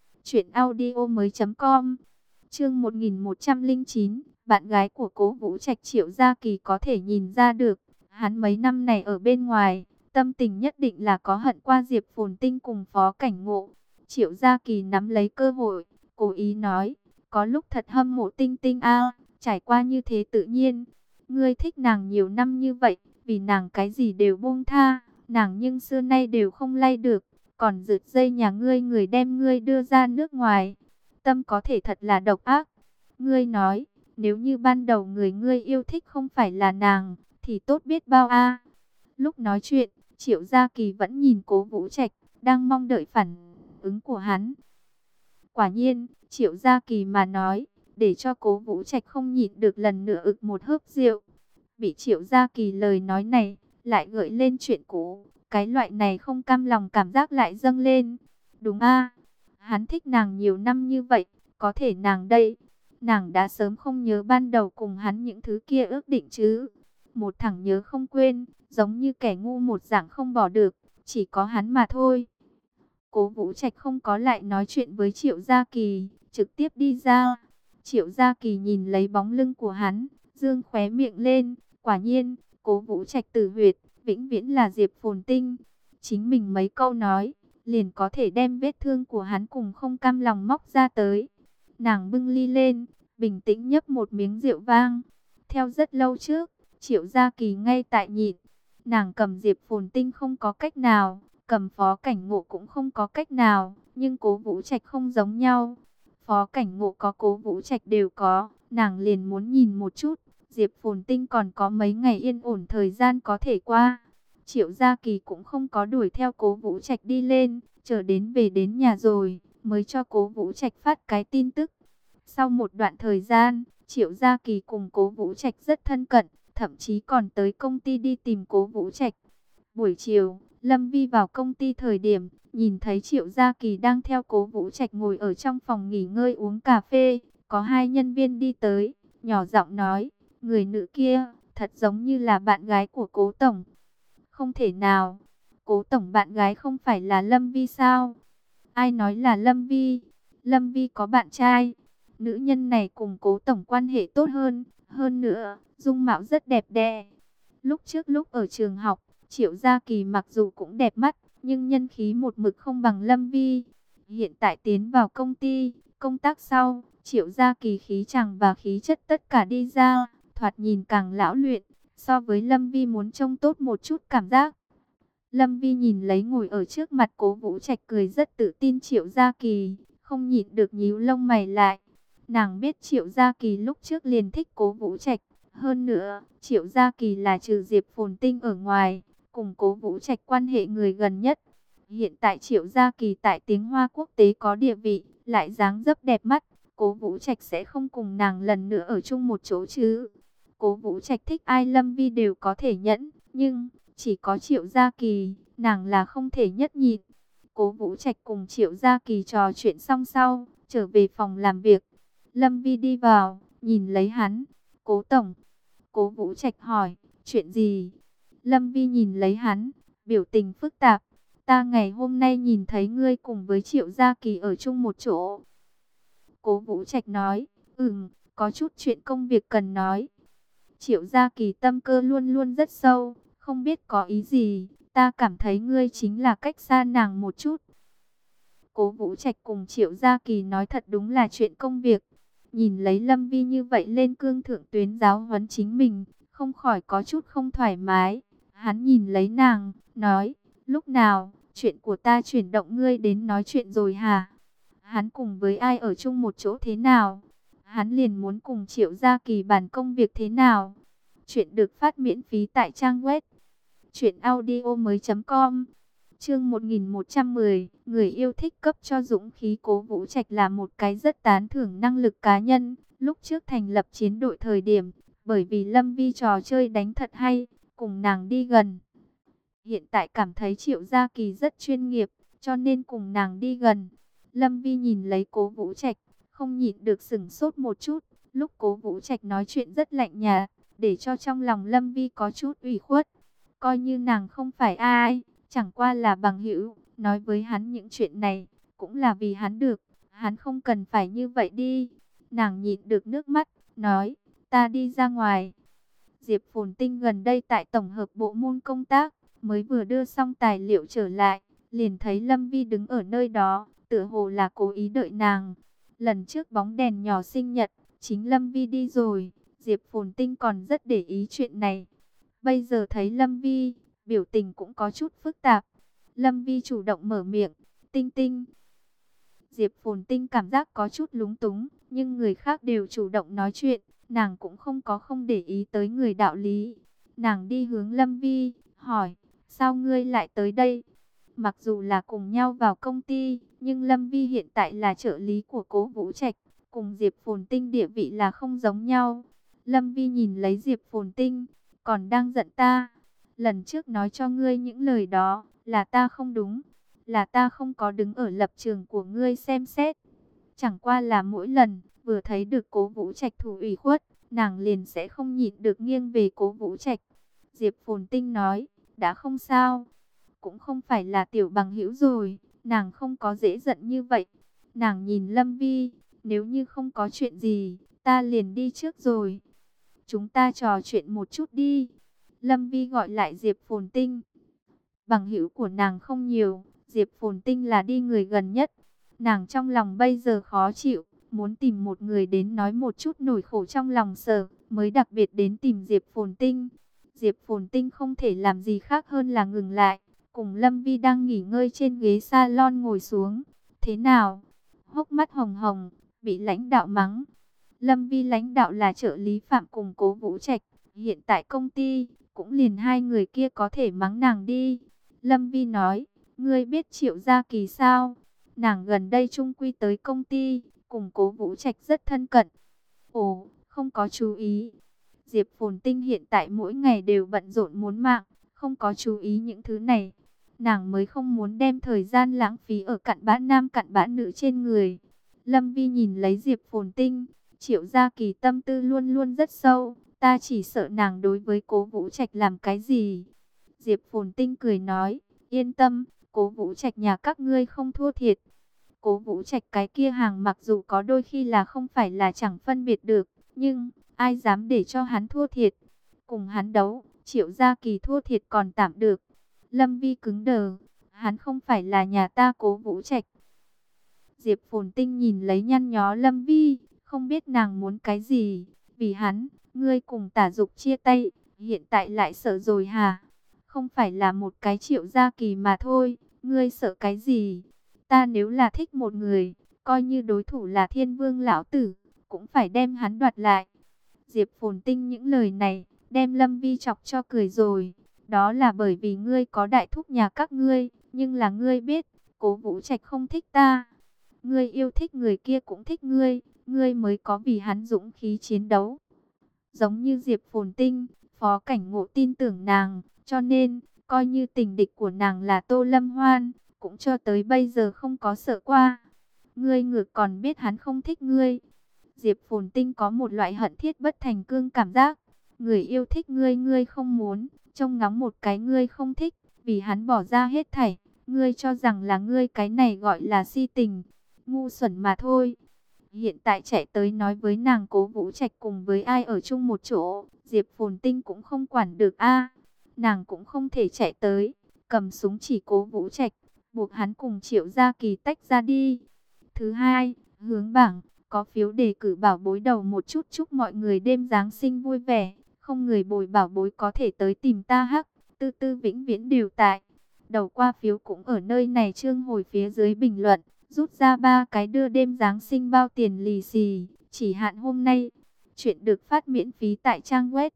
truyệnaudiomoi.com. Chương 1109, bạn gái của Cố Vũ Trạch. Triệu Gia Kỳ có thể nhìn ra được, hắn mấy năm này ở bên ngoài, tâm tình nhất định là có hận qua Diệp Phồn Tinh cùng Phó Cảnh Ngộ. Triệu Gia Kỳ nắm lấy cơ hội, cố ý nói, có lúc thật hâm mộ Tinh Tinh a, trải qua như thế tự nhiên. Ngươi thích nàng nhiều năm như vậy, vì nàng cái gì đều buông tha, nàng nhưng xưa nay đều không lay được, còn rượt dây nhà ngươi người đem ngươi đưa ra nước ngoài. Tâm có thể thật là độc ác. Ngươi nói, nếu như ban đầu người ngươi yêu thích không phải là nàng, thì tốt biết bao a. Lúc nói chuyện, Triệu Gia Kỳ vẫn nhìn Cố Vũ Trạch, đang mong đợi phản ứng của hắn. Quả nhiên, Triệu Gia Kỳ mà nói, để cho Cố Vũ Trạch không nhịn được lần nữa ực một hớp rượu. Bị Triệu Gia Kỳ lời nói này, lại gợi lên chuyện cũ, cái loại này không cam lòng cảm giác lại dâng lên. Đúng a, hắn thích nàng nhiều năm như vậy, có thể nàng đây, nàng đã sớm không nhớ ban đầu cùng hắn những thứ kia ước định chứ. một thằng nhớ không quên, giống như kẻ ngu một dạng không bỏ được, chỉ có hắn mà thôi. Cố Vũ Trạch không có lại nói chuyện với Triệu Gia Kỳ, trực tiếp đi ra. Triệu Gia Kỳ nhìn lấy bóng lưng của hắn, dương khóe miệng lên, quả nhiên, Cố Vũ Trạch tử huyệt, vĩnh viễn là Diệp Phồn Tinh. Chính mình mấy câu nói, liền có thể đem vết thương của hắn cùng không cam lòng móc ra tới. Nàng bưng ly lên, bình tĩnh nhấp một miếng rượu vang. Theo rất lâu trước, Triệu Gia Kỳ ngay tại nhịn, nàng cầm Diệp Phồn Tinh không có cách nào, cầm Phó Cảnh Ngộ cũng không có cách nào, nhưng Cố Vũ Trạch không giống nhau. Phó Cảnh Ngộ có, Cố Vũ Trạch đều có, nàng liền muốn nhìn một chút, Diệp Phồn Tinh còn có mấy ngày yên ổn thời gian có thể qua. Triệu Gia Kỳ cũng không có đuổi theo Cố Vũ Trạch đi lên, chờ đến về đến nhà rồi, mới cho Cố Vũ Trạch phát cái tin tức. Sau một đoạn thời gian, Triệu Gia Kỳ cùng Cố Vũ Trạch rất thân cận, thậm chí còn tới công ty đi tìm Cố Vũ Trạch. Buổi chiều, Lâm Vi vào công ty thời điểm, nhìn thấy Triệu Gia Kỳ đang theo Cố Vũ Trạch ngồi ở trong phòng nghỉ ngơi uống cà phê. Có hai nhân viên đi tới, nhỏ giọng nói, người nữ kia, thật giống như là bạn gái của Cố Tổng. Không thể nào, Cố Tổng bạn gái không phải là Lâm Vi sao? Ai nói là Lâm Vi? Lâm Vi có bạn trai. Nữ nhân này cùng Cố Tổng quan hệ tốt hơn nữa, dung mạo rất đẹp đẽ. Lúc trước lúc ở trường học, Triệu Gia Kỳ mặc dù cũng đẹp mắt, nhưng nhân khí một mực không bằng Lâm Vi. Hiện tại tiến vào công ty, công tác sau, Triệu Gia Kỳ khí chàng và khí chất tất cả đi ra, thoạt nhìn càng lão luyện, so với Lâm Vi muốn trông tốt một chút cảm giác. Lâm Vi nhìn lấy ngồi ở trước mặt Cố Vũ Trạch cười rất tự tin Triệu Gia Kỳ, không nhịn được nhíu lông mày lại. Nàng biết Triệu Gia Kỳ lúc trước liền thích Cố Vũ Trạch, hơn nữa, Triệu Gia Kỳ là trừ Diệp Phồn Tinh ở ngoài, cùng Cố Vũ Trạch quan hệ người gần nhất. Hiện tại Triệu Gia Kỳ tại tiếng Hoa quốc tế có địa vị, lại dáng dấp đẹp mắt, Cố Vũ Trạch sẽ không cùng nàng lần nữa ở chung một chỗ chứ. Cố Vũ Trạch thích ai Lâm Vi đều có thể nhẫn, nhưng chỉ có Triệu Gia Kỳ, nàng là không thể nhất nhịn. Cố Vũ Trạch cùng Triệu Gia Kỳ trò chuyện xong sau, trở về phòng làm việc. Lâm Vi đi vào, nhìn lấy hắn. Cố Tổng. Cố Vũ Trạch hỏi, chuyện gì? Lâm Vi nhìn lấy hắn, biểu tình phức tạp. Ta ngày hôm nay nhìn thấy ngươi cùng với Triệu Gia Kỳ ở chung một chỗ. Cố Vũ Trạch nói, có chút chuyện công việc cần nói. Triệu Gia Kỳ tâm cơ luôn luôn rất sâu, không biết có ý gì. Ta cảm thấy ngươi chính là cách xa nàng một chút. Cố Vũ Trạch cùng Triệu Gia Kỳ nói thật đúng là chuyện công việc. Nhìn lấy Lâm Vi như vậy lên cương thượng tuyến giáo huấn chính mình, không khỏi có chút không thoải mái. Hắn nhìn lấy nàng, nói, lúc nào, chuyện của ta chuyển động ngươi đến nói chuyện rồi hả? Hắn cùng với ai ở chung một chỗ thế nào? Hắn liền muốn cùng Triệu Gia Kỳ bàn công việc thế nào? Chuyện được phát miễn phí tại trang web truyệnaudiomoi.com. Chương 1110, người yêu thích cấp cho dũng khí. Cố Vũ Trạch là một cái rất tán thưởng năng lực cá nhân. Lúc trước thành lập chiến đội thời điểm, bởi vì Lâm Vi trò chơi đánh thật hay, cùng nàng đi gần. Hiện tại cảm thấy Triệu Gia Kỳ rất chuyên nghiệp, cho nên cùng nàng đi gần. Lâm Vi nhìn lấy Cố Vũ Trạch, không nhịn được sửng sốt một chút. Lúc Cố Vũ Trạch nói chuyện rất lạnh nhạt, để cho trong lòng Lâm Vi có chút ủy khuất. Coi như nàng không phải ai, chẳng qua là bằng hữu, nói với hắn những chuyện này, cũng là vì hắn được, hắn không cần phải như vậy đi. Nàng nhịn được nước mắt, nói, ta đi ra ngoài. Diệp Phồn Tinh gần đây tại tổng hợp bộ môn công tác, mới vừa đưa xong tài liệu trở lại, liền thấy Lâm Vi đứng ở nơi đó, tựa hồ là cố ý đợi nàng. Lần trước bóng đèn nhỏ sinh nhật, chính Lâm Vi đi rồi, Diệp Phồn Tinh còn rất để ý chuyện này. Bây giờ thấy Lâm Vi, biểu tình cũng có chút phức tạp. Lâm Vi chủ động mở miệng, Tinh Tinh. Diệp Phồn Tinh cảm giác có chút lúng túng, nhưng người khác đều chủ động nói chuyện, nàng cũng không để ý tới người đạo lý. Nàng đi hướng Lâm Vi, hỏi, sao ngươi lại tới đây? Mặc dù là cùng nhau vào công ty, nhưng Lâm Vi hiện tại là trợ lý của Cố Vũ Trạch, cùng Diệp Phồn Tinh địa vị là không giống nhau. Lâm Vi nhìn lấy Diệp Phồn Tinh, còn đang giận ta. Lần trước nói cho ngươi những lời đó, là ta không đúng, là ta không có đứng ở lập trường của ngươi xem xét. Chẳng qua là mỗi lần, Vừa thấy được Cố Vũ Trạch thủ ủy khuất, nàng liền sẽ không nhịn được nghiêng về Cố Vũ Trạch. Diệp Phồn Tinh nói, đã không sao, cũng không phải là tiểu bằng hữu rồi, nàng không có dễ giận như vậy. Nàng nhìn Lâm Vi, nếu như không có chuyện gì, ta liền đi trước rồi. Chúng ta trò chuyện một chút đi. Lâm Vi gọi lại Diệp Phồn Tinh. Bằng hữu của nàng không nhiều, Diệp Phồn Tinh là đi người gần nhất. Nàng trong lòng bây giờ khó chịu, muốn tìm một người đến nói một chút nỗi khổ trong lòng sở, mới đặc biệt đến tìm Diệp Phồn Tinh. Diệp Phồn Tinh không thể làm gì khác hơn là ngừng lại, cùng Lâm Vi đang nghỉ ngơi trên ghế salon ngồi xuống. Thế nào? Hốc mắt hồng hồng, bị lãnh đạo mắng. Lâm Vi lãnh đạo là trợ lý Phạm cùng Cố Vũ Trạch, hiện tại công ty, cũng liền hai người kia có thể mắng nàng đi. Lâm Vi nói, ngươi biết Triệu Gia Kỳ sao? Nàng gần đây chung quy tới công ty, cùng Cố Vũ Trạch rất thân cận. Ồ, không có chú ý. Diệp Phồn Tinh hiện tại mỗi ngày đều bận rộn muốn mạng, không có chú ý những thứ này. Nàng mới không muốn đem thời gian lãng phí ở cặn bã nam cặn bã nữ trên người. Lâm Vi nhìn lấy Diệp Phồn Tinh, Triệu Gia Kỳ tâm tư luôn luôn rất sâu, ta chỉ sợ nàng đối với Cố Vũ Trạch làm cái gì. Diệp Phồn Tinh cười nói, yên tâm, Cố Vũ Trạch nhà các ngươi không thua thiệt. Cố Vũ Trạch cái kia hàng mặc dù có đôi khi là không phải là chẳng phân biệt được, nhưng ai dám để cho hắn thua thiệt. Cùng hắn đấu, Triệu Gia Kỳ thua thiệt còn tạm được. Lâm Vi cứng đờ, hắn không phải là nhà ta Cố Vũ Trạch. Diệp Phồn Tinh nhìn lấy nhăn nhó Lâm Vi, không biết nàng muốn cái gì. Vì hắn, ngươi cùng Tả Dục chia tay, hiện tại lại sợ rồi hả? Không phải là một cái Triệu Gia Kỳ mà thôi, ngươi sợ cái gì? Ta nếu là thích một người, coi như đối thủ là Thiên Vương lão tử, cũng phải đem hắn đoạt lại. Diệp Phồn Tinh những lời này, đem Lâm Vi chọc cho cười rồi. Đó là bởi vì ngươi có đại thúc nhà các ngươi, nhưng là ngươi biết, Cố Vũ Trạch không thích ta. Ngươi yêu thích người kia cũng thích ngươi, ngươi mới có vì hắn dũng khí chiến đấu. Giống như Diệp Phồn Tinh, Phó Cảnh Ngộ tin tưởng nàng, cho nên, coi như tình địch của nàng là Tô Lâm Hoan, cũng cho tới bây giờ không có sợ qua. Ngươi ngược còn biết hắn không thích ngươi. Diệp Phồn Tinh có một loại hận thiết bất thành cương cảm giác. Người yêu thích ngươi ngươi không muốn, trông ngóng một cái ngươi không thích, vì hắn bỏ ra hết thảy. Ngươi cho rằng là ngươi cái này gọi là si tình, ngu xuẩn mà thôi. Hiện tại chạy tới nói với nàng Cố Vũ Trạch cùng với ai ở chung một chỗ, Diệp Phồn Tinh cũng không quản được a. Nàng cũng không thể chạy tới, cầm súng chỉ Cố Vũ Trạch, buộc hắn cùng Triệu Gia Kỳ tách ra đi. Thứ hai, hướng bảng, có phiếu đề cử bảo bối đầu một chút, chúc mọi người đêm Giáng sinh vui vẻ. Không người bồi bảo bối có thể tới tìm ta hắc, tư tư vĩnh viễn đều tại. Đầu qua phiếu cũng ở nơi này, chương hồi phía dưới bình luận. Rút ra 3 cái đưa đêm Giáng sinh bao tiền lì xì, chỉ hạn hôm nay. Chuyện được phát miễn phí tại trang web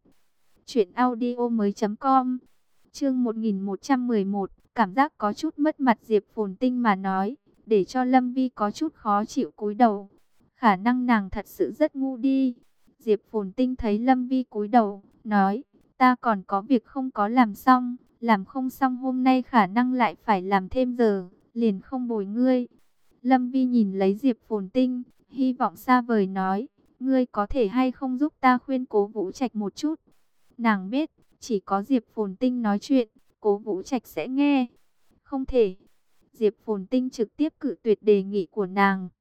truyệnaudiomoi.com. Chương 1111, cảm giác có chút mất mặt Diệp Phồn Tinh mà nói, để cho Lâm Vi có chút khó chịu cúi đầu. Khả năng nàng thật sự rất ngu đi. Diệp Phồn Tinh thấy Lâm Vi cúi đầu, nói, ta còn có việc không có làm xong, làm không xong hôm nay khả năng lại phải làm thêm giờ, liền không bồi ngươi. Lâm Vi nhìn lấy Diệp Phồn Tinh, hy vọng xa vời nói, ngươi có thể hay không giúp ta khuyên Cố Vũ Trạch một chút. Nàng biết, chỉ có Diệp Phồn Tinh nói chuyện, Cố Vũ Trạch sẽ nghe. Không thể. Diệp Phồn Tinh trực tiếp cự tuyệt đề nghị của nàng.